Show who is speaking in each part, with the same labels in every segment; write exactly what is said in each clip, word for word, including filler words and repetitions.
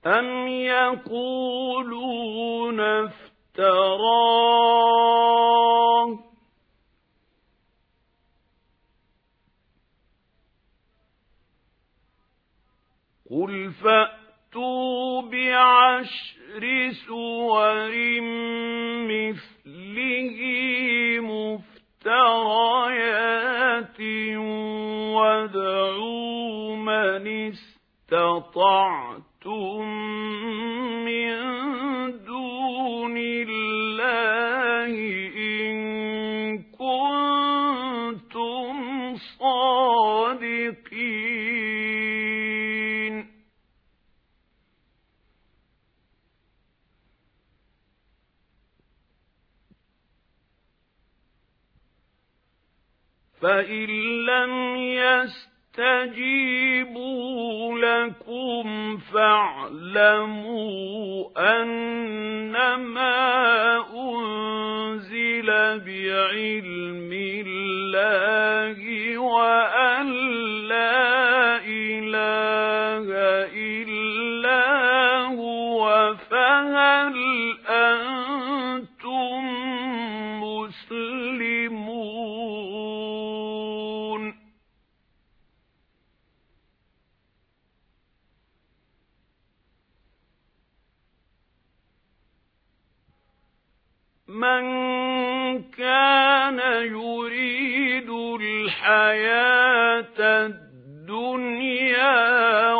Speaker 1: أَمْ يَقُولُونَ افْتَرَاهُ قُلْ فَأْتُوا بِعَشْرِ سُوَرٍ مِثْلِهِ مُفْتَرَيَاتٍ وَادْعُوا مَنِ اسْتَطَعْتُم مِّن دُونِ اللَّهِ إِن كُنتُمْ صَادِقِينَ فَإِن لَّمْ يَسْتَجِيبُوا لَكُمْ فَاعْلَمُوا أَنَّمَا أُنزِلَ بِعِلْمِ اللَّهِ وَأَن لَّا إِلَٰهَ إِلَّا هُوَ فَهَلْ أَنتُم مُّسْلِمُونَ مَنْ كَانَ يُرِيدُ الْحَيَاةَ الدُّنْيَا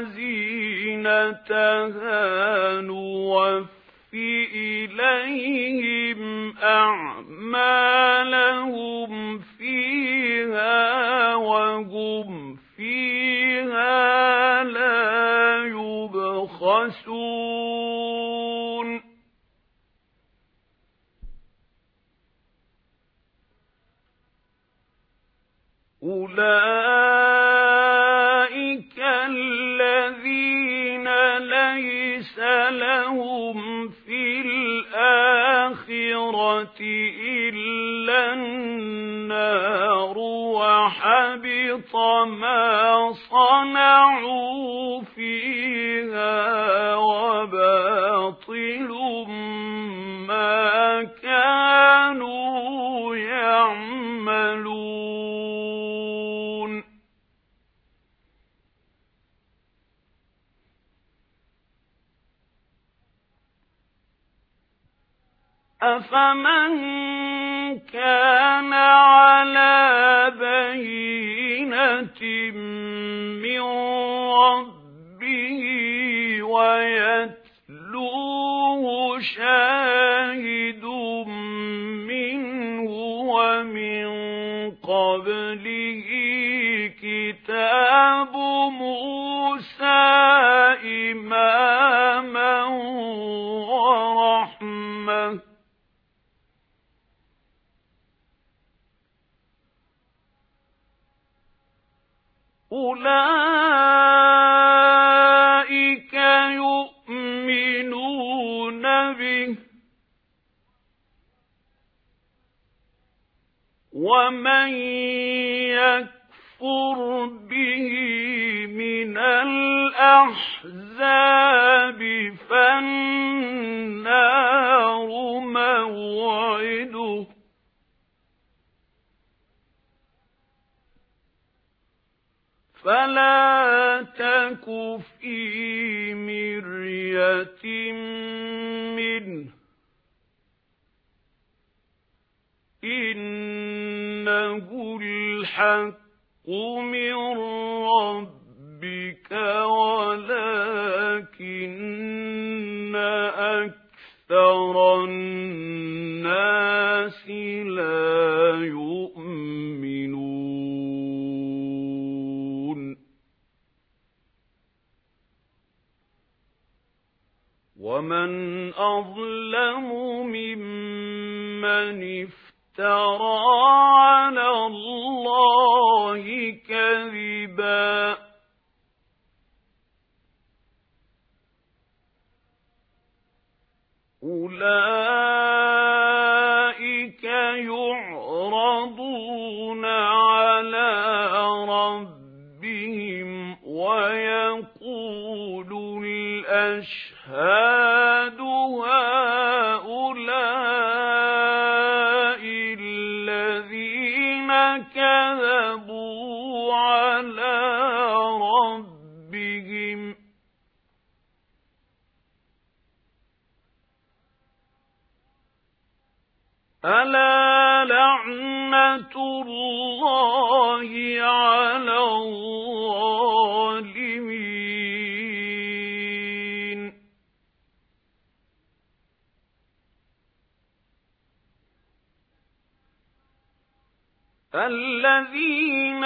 Speaker 1: وَزِينَتَهَا نُوَفِّ إِلَيْهِمْ أَعْمَالَهُمْ فِيهَا وَهُمْ فِيهَا لَا يُبْخَسُونَ أُولَئِكَ الَّذِينَ لَيْسَ لَهُمْ فِي الْآخِرَةِ إِلَّا النَّارُ وَحَبِطَ مَا صَنَعُوا فِيهَا وَبَاطِلٌ مَا كَانُوا يَعْمَلُونَ أَفَمَنْ كَانَ عَلَى بَيِّنَةٍ مِّن رَّبِّهِ وَيَتْلُوهُ شَاهِدٌ مِّنْهُ وَمِن قَبْلِهِ كِتَابُ مُوسَىٰ إِمَامًا وَرَحْمَةً أُولَئِكَ يُؤْمِنُونَ بِهِ وَمَن يَكْفُرْ بِهِ مِنَ الْأَحْزَابِ فَالنَّارُ مَوْعِدُهُ فَلَا تَكُ فِي مِرْيَةٍ مِّنْهُ إِنَّهُ الْحَقُّ مِنْ رَبِّكَ وَلَكِنَّ أَكْثَرَ النَّاسِ لَا يُؤْمِنُونَ وَمَنْ أَظْلَمُ مِمَّنِ افْتَرَى عَلَى اللَّهِ كَذِبًا أُولَئِكَ يُعْرَضُونَ عَلَى رَبِّهِمْ وَيَقُولُ الْأَشْقَيَاءُ كذبوا على ربهم ألا لعنة الله على الظالمين الذين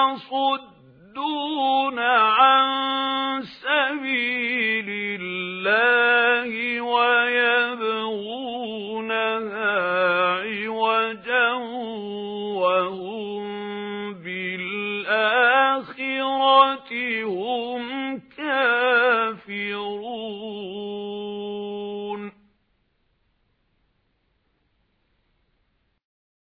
Speaker 1: يصدون عن سبيل الله ويبغونها عوجا وهم بالآخرة هم